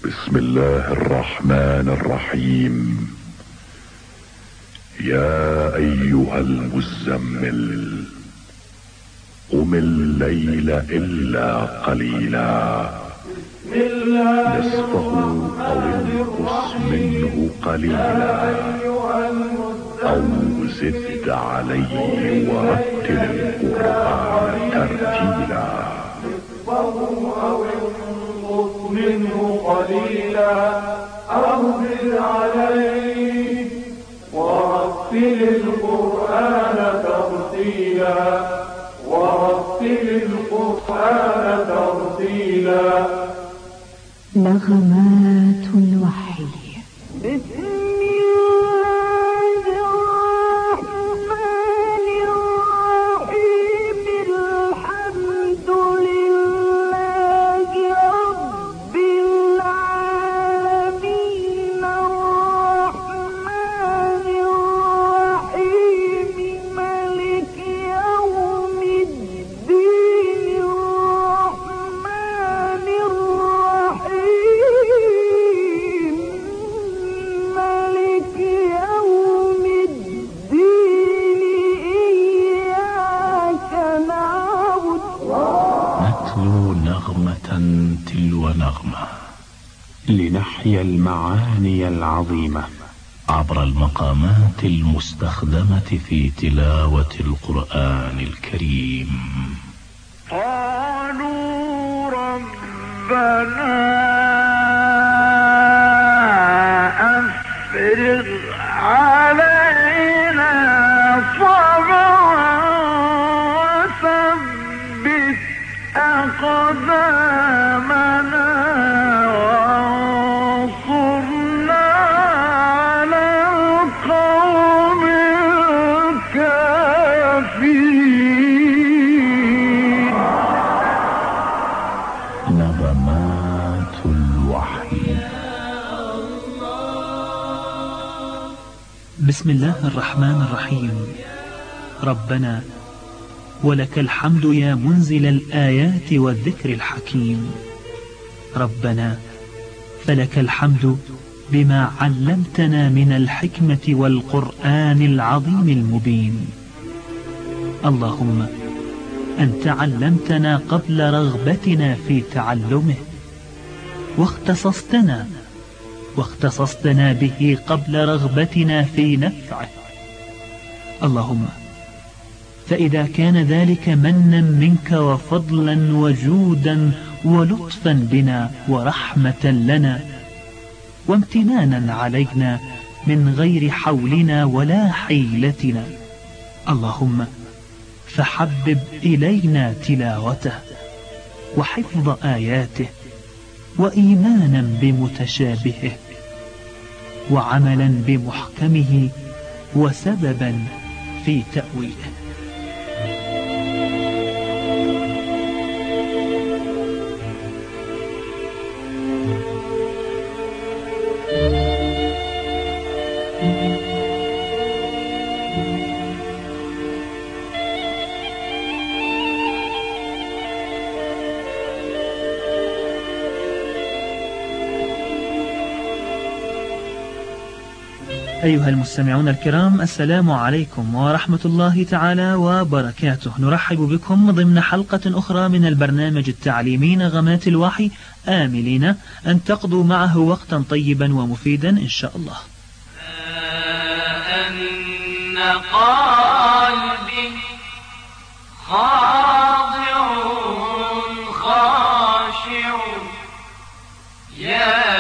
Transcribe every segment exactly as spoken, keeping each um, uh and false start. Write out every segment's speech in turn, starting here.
بسم الله الرحمن الرحيم. يا أيها المزمل قم الليل إلا قليلا نصفه أو انقص منه قليلا أو زد عليه ورتل القرآن ترتيلا منه قليلا أو زد عليه ورتل القرآن ترتيلا ورتل القرآن ترتيلا. نغمات الوحي. نغمة تلو نغمة لنحيا المعاني العظيمة عبر المقامات المستخدمة في تلاوة القرآن الكريم. قالوا ربنا أفرغ علينا صبرا وثبت أقدامنا وانصرنا على القوم الكافرين. نغمات الوحي. بسم الله الرحمن الرحيم. ربنا ولك الحمد يا منزل الآيات والذكر الحكيم. ربنا فلك الحمد بما علمتنا من الحكمة والقرآن العظيم المبين. اللهم أنت علمتنا قبل رغبتنا في تعلمه، واختصصتنا واختصصتنا به قبل رغبتنا في نفعه. اللهم فإذا كان ذلك منا منك وفضلا وجودا ولطفا بنا ورحمة لنا وامتنانا علينا من غير حولنا ولا حيلتنا، اللهم فحبب إلينا تلاوته وحفظ آياته وإيمانا بمتشابهه وعملا بمحكمه وسببا في تأويله. أيها المستمعون الكرام، السلام عليكم ورحمة الله تعالى وبركاته. نرحب بكم ضمن حلقة أخرى من البرنامج التعليمي نغمات الوحي، آملين أن تقضوا معه وقتا طيبا ومفيدا إن شاء الله. أن قلبي خاضع خاشع يا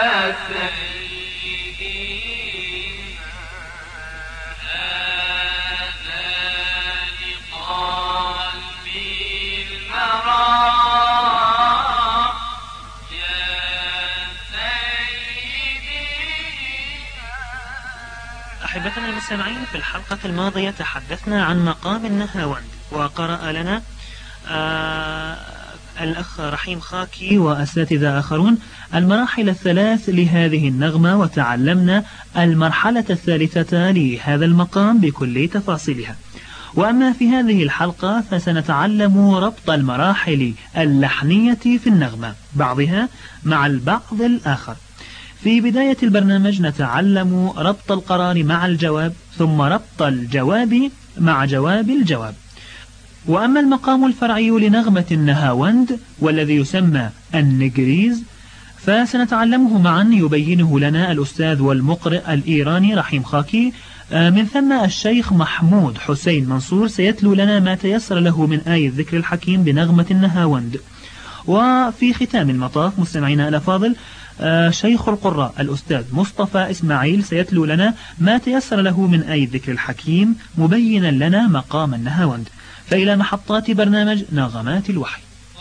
أحبتنا المستمعين، في الحلقة الماضية تحدثنا عن مقام النهاوند، وقرأ لنا آه الأخ رحيم خاكي وأساتذة آخرون المراحل الثلاث لهذه النغمة، وتعلمنا المرحلة الثالثة لهذا المقام بكل تفاصيلها. وأما في هذه الحلقة فسنتعلم ربط المراحل اللحنية في النغمة بعضها مع البعض الآخر. في بداية البرنامج نتعلم ربط القرار مع الجواب، ثم ربط الجواب مع جواب الجواب. وأما المقام الفرعي لنغمة النهاوند والذي يسمى النجريز فسنتعلمه معا يبينه لنا الأستاذ والمقرئ الإيراني رحيم خاكي. من ثم الشيخ محمود حسين منصور سيتلو لنا ما تيسر له من آية الذكر الحكيم بنغمة النهاوند. وفي ختام المطاف مستمعينا الأفاضل شيخ القراء الأستاذ مصطفى إسماعيل سيتلو لنا ما تيسر له من آية الذكر الحكيم مبينا لنا مقام النهاوند. فإلى محطات برنامج نغمات الوحي.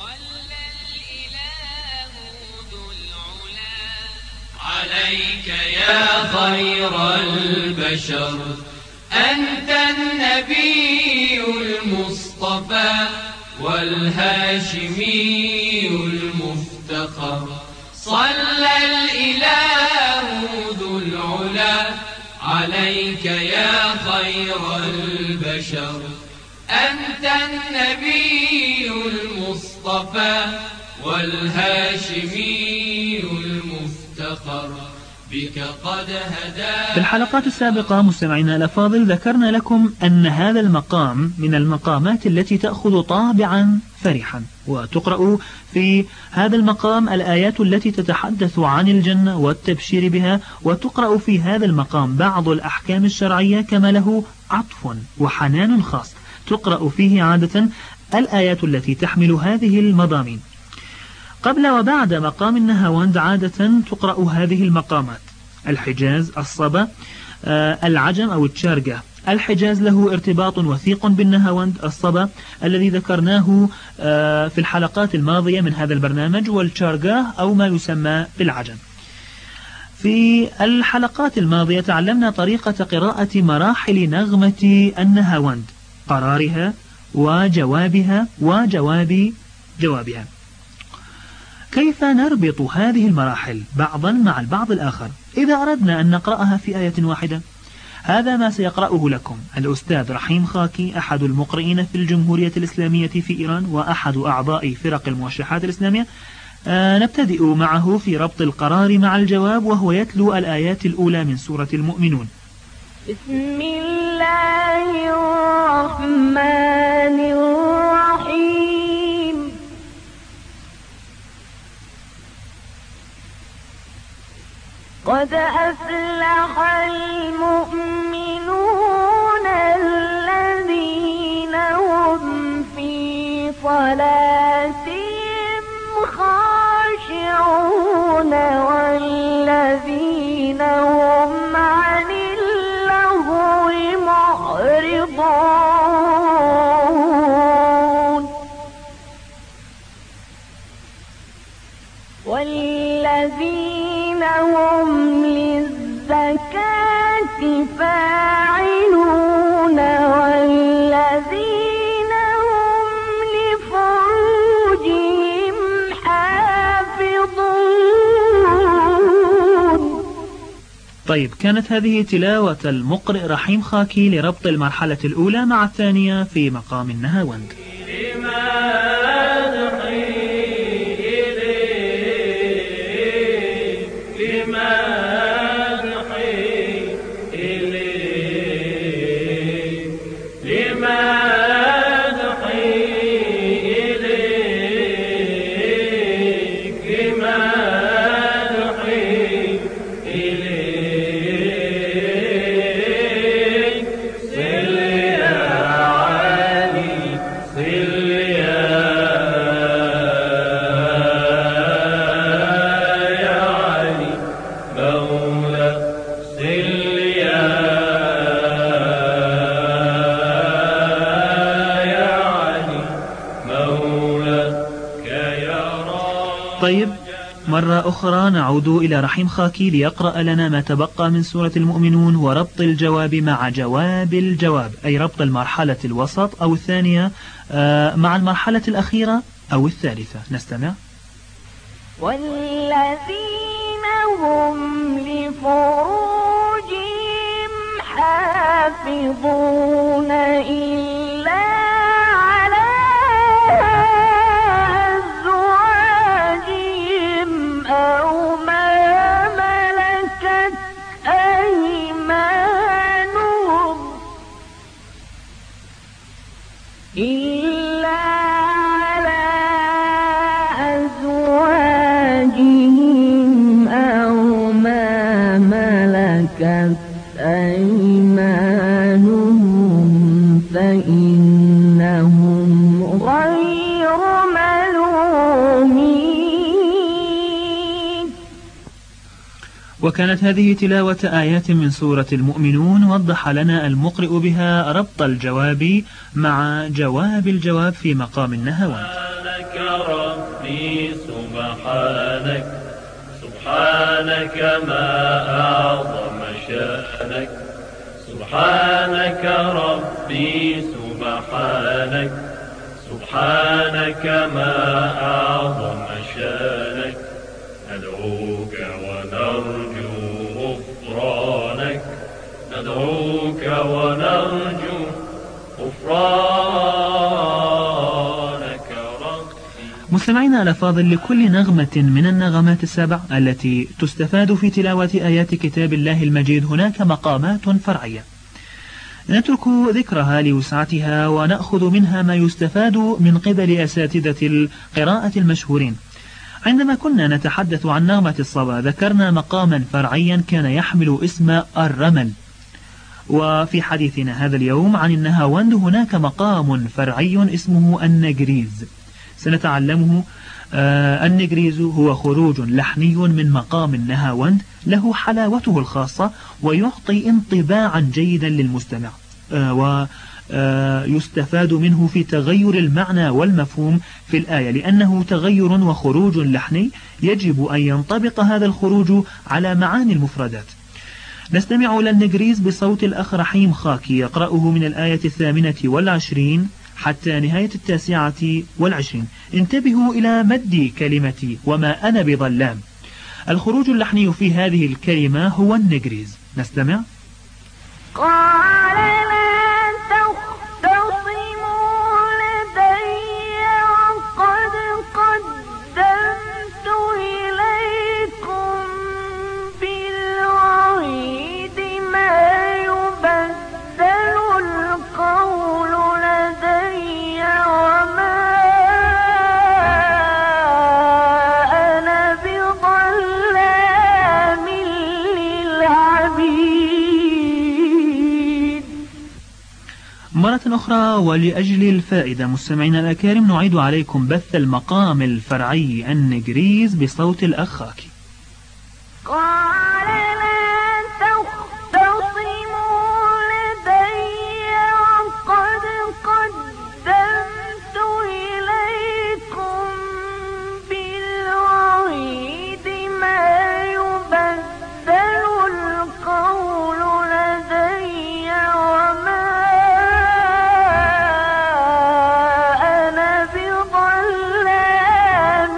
عليك يا خير البشر أنت النبي المصطفى والهاشمي المفتخر، صلى الإله ذو العلا عليك يا خير البشر أنت النبي المصطفى والهاشمي المفتخر بك قد هدى. في الحلقات السابقة مستمعينا الأفاضل ذكرنا لكم أن هذا المقام من المقامات التي تأخذ طابعا فرحا، وتقرأ في هذا المقام الآيات التي تتحدث عن الجنة والتبشير بها، وتقرأ في هذا المقام بعض الأحكام الشرعية كما له عطف وحنان خاص، تقرأ فيه عادة الآيات التي تحمل هذه المضامين. قبل وبعد مقام النهاوند عادة تقرأ هذه المقامات: الحجاز، الصبا، آه العجم أو التشارقة. الحجاز له ارتباط وثيق بالنهاوند، الصبا الذي ذكرناه آه في الحلقات الماضية من هذا البرنامج، والتشارقة أو ما يسمى بالعجم. في الحلقات الماضية تعلمنا طريقة قراءة مراحل نغمة النهاوند، قرارها وجوابها وجواب جوابها. كيف نربط هذه المراحل بعضا مع البعض الآخر إذا أردنا أن نقرأها في آية واحدة؟ هذا ما سيقرأه لكم الأستاذ رحيم خاكي، أحد المقرئين في الجمهورية الإسلامية في إيران وأحد أعضاء فرق الموشحات الإسلامية. آه نبتدئ معه في ربط القرار مع الجواب، وهو يتلو الآيات الأولى من سورة المؤمنون. بسم الله الرحمن الرحيم. قد أفلح المؤمنون الذين هم في صلاتهم خاشعون والذين هم عن اللغو معرضون والذين هم للزكاة فاعلون والذين هم لفروجهم حافظون. طيب، كانت هذه تلاوة المقرئ رحيم خاكي لربط المرحلة الأولى مع الثانية في مقام النهاوند. طيب، مرة أخرى نعود إلى رحيم خاكي ليقرأ لنا ما تبقى من سورة المؤمنون وربط الجواب مع جواب الجواب، أي ربط المرحلة الوسط أو الثانية مع المرحلة الأخيرة أو الثالثة. نستمع. والذين هم لفروجهم حافظون إلا وكانت هذه تلاوة آيات من سورة المؤمنون، وضح لنا المقرئ بها ربط الجواب مع جواب الجواب في مقام النهاوند. سبحانك ربي سبحانك، سبحانك ما أعظم شأنك، سبحانك ربي سبحانك، سبحانك ما أعظم شأنك، ندعوك ونرجو غفرانك، ندعوك ونرجو غفرانك ربي. مستمعينا الأفاضل، لكل نغمة من النغمات السبع التي تستفاد في تلاوة آيات كتاب الله المجيد هناك مقامات فرعية نترك ذكرها لوسعتها، ونأخذ منها ما يستفاد من قبل أساتذة القراءة المشهورين. عندما كنا نتحدث عن نغمة الصبا ذكرنا مقاما فرعيا كان يحمل اسم الرمل، وفي حديثنا هذا اليوم عن النهاوند هناك مقام فرعي اسمه النجريز سنتعلمه. آه النجريز هو خروج لحني من مقام النهاوند له حلاوته الخاصة، ويعطي انطباعا جيدا للمستمع، آه ويستفاد منه في تغير المعنى والمفهوم في الآية، لأنه تغير وخروج لحني يجب أن ينطبق هذا الخروج على معاني المفردات. نستمع إلى النجريز بصوت الأخ رحيم خاكي يقرأه من الآية الثامنة والعشرين حتى نهاية التاسعة والعشرين. انتبهوا إلى مد كلمة وما أنا بظلام. الخروج اللحني في هذه الكلمة هو النجريز. نستمع. قال لا تختصموا لدي وقد قدمت إليكم بالوعيد ما يبدل القول لدي وما أنا بظلام للعبيد. مرة أخرى ولأجل الفائدة مستمعينا الأكارم نعيد عليكم بث المقام الفرعي النجريز بصوت الأخ خاكي. قال لا تختصموا لدي وقد قدمت إليكم بالوعيد ما يبدل القول لدي وما أنا بظلام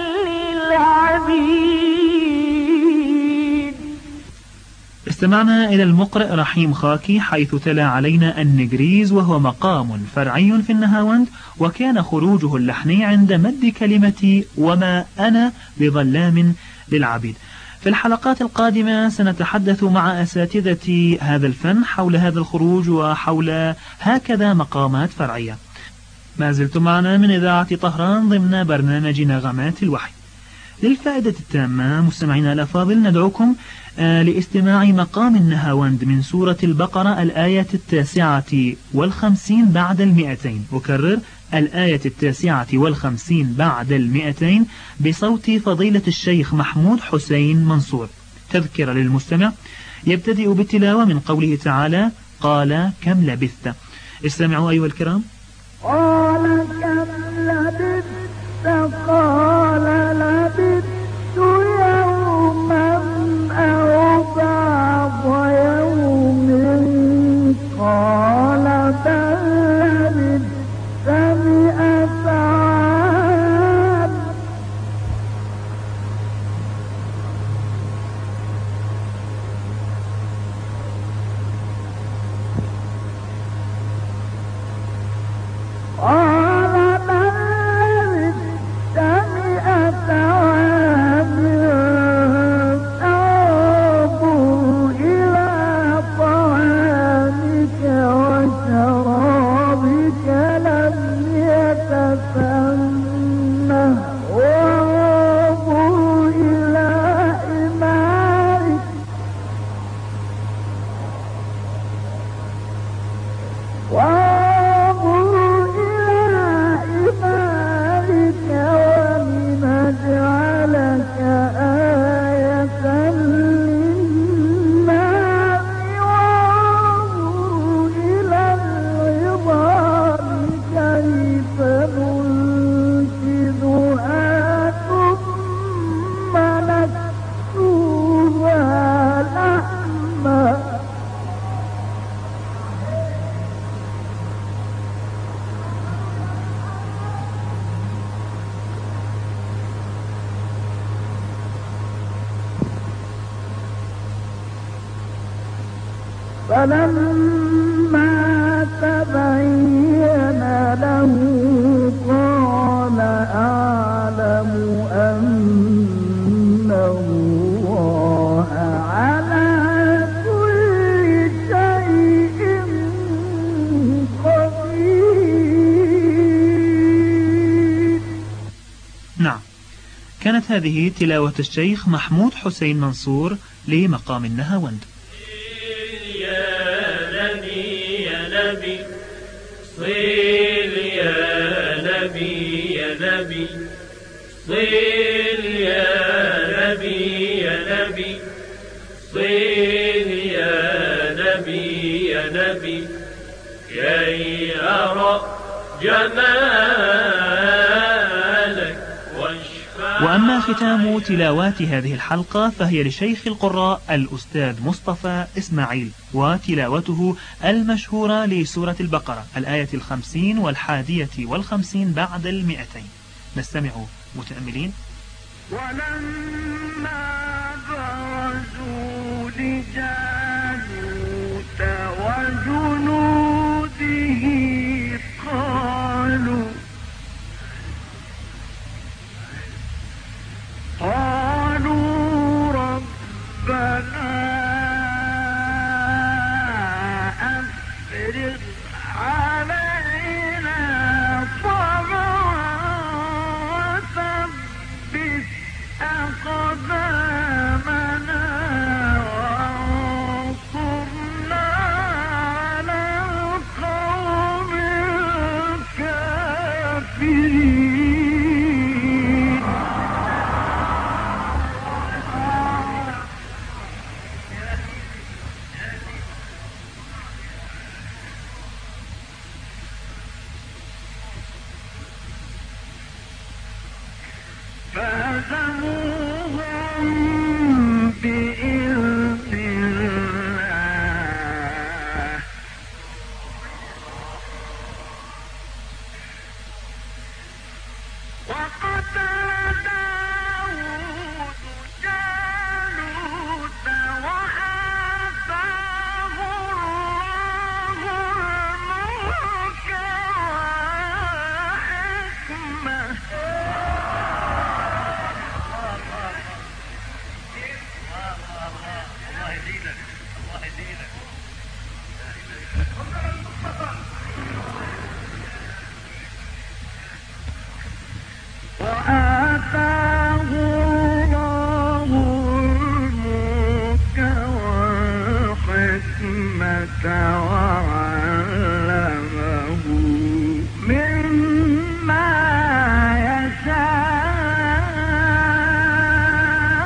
للعبيد. استمعنا إلى المقرئ رحيم خاكي حيث تلا علينا النجريز، وهو مقام فرعي في النهاوند، وكان خروجه اللحني عند مد كلمة وما أنا بظلام للعبيد. في الحلقات القادمة سنتحدث مع أساتذة هذا الفن حول هذا الخروج وحول هكذا مقامات فرعية. ما زلتم معنا من إذاعة طهران ضمن برنامج نغمات الوحي. للفائدة التامة مستمعينا الأفاضل ندعوكم آه لاستماع مقام النهاوند من سورة البقرة الآية التاسعة والخمسين بعد المئتين. أكرر، الآية التاسعة والخمسين بعد المئتين بصوت فضيلة الشيخ محمود حسين منصور. تذكرة للمستمع، يبتدئ بالتلاوة من قوله تعالى: قال كم لبثت. استمعوا أيها الكرام. قال كم لبثت قال لبثت يوما أو بعض يوم قال بل لبثت مئة عام قال بل لبثت مئة فلما تبين له قال أعلم أن الله على كل شيء قدير. نعم، كانت هذه تلاوة الشيخ محمود حسين منصور لمقام النهاوند. صيل يا نبي يا نبي صيل يا نبي يا نبي صيل يا نبي يا نبي كي أرى جمالك واشفع. وأما ختام تلاوات هذه الحلقة فهي لشيخ القراء الأستاذ مصطفى إسماعيل، وتلاوته المشهورة لسورة البقرة الآية الخمسين والحادية والخمسين بعد المئتين. نستمع متأملين. ولما برزوا لجالوت وجنوده قالوا قالوا ربنا أفرغ علينا صبرا وثبت أقدامنا وانصرنا على القوم الكافرين. فهزموهم بإذن الله وقتل داود جالوت وآتاه الله الملك والحكمة وآتاه الله الملك والحكمة وعلمه مما يشاء.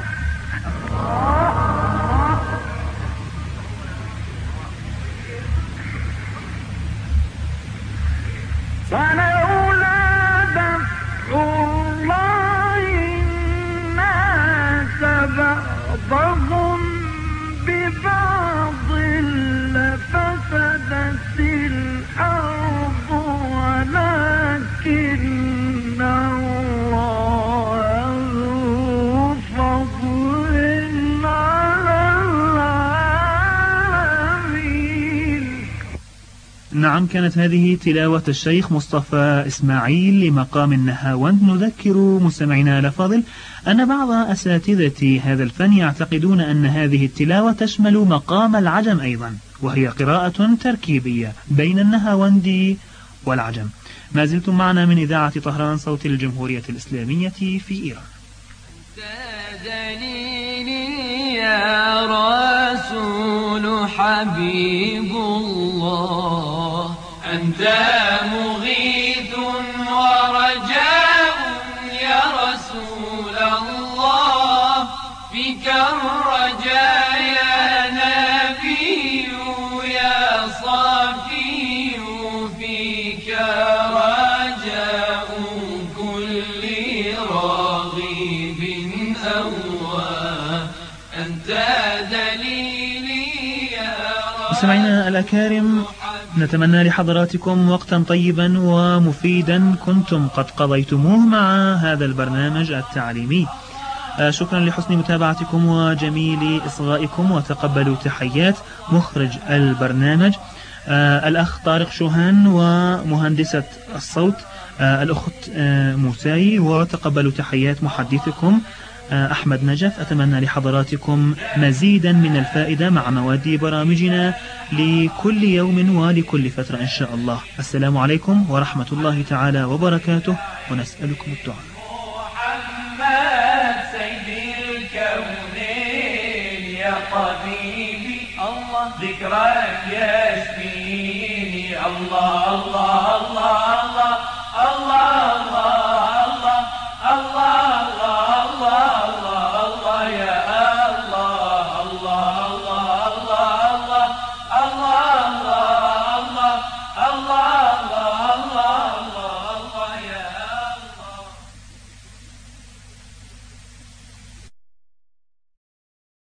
ولولا دفع الله الناس بعضهم ببعض لفسدت الأرض ولكن الله ذو فضل على العالمين. نعم، كانت هذه تلاوة الشيخ مصطفى إسماعيل لمقام النهاوند. نذكر مستمعينا الأفاضل أن بعض أساتذة هذا الفن يعتقدون أن هذه التلاوة تشمل مقام العجم أيضا، وهي قراءة تركيبية بين النهاوند والعجم. ما زلتم معنا من إذاعة طهران صوت الجمهورية الإسلامية في إيران. دليلي يا رسول حبيب الله، أنت مغيث ورجاء يا رسول الله، فيك الرجاء يا نبي يا صافي، فيك رجاء كل راغب أوى، أنت دليلي يا رسول. مستمعينا الأكارم، نتمنى لحضراتكم وقتا طيبا ومفيدا كنتم قد قضيتموه مع هذا البرنامج التعليمي. شكرا لحسن متابعتكم وجميل إصغائكم، وتقبلوا تحيات مخرج البرنامج الأخ طارق شوهان ومهندسة الصوت الأخت موساي، وتقبلوا تحيات محدثكم أحمد نجف. أتمنى لحضراتكم مزيدا من الفائدة مع مواد برامجنا لكل يوم ولكل فترة إن شاء الله. السلام عليكم ورحمة الله تعالى وبركاته، ونسألكم الدعاء. محمد سيد الكونين يا طبيبي الله، ذكرك يشفيني الله الله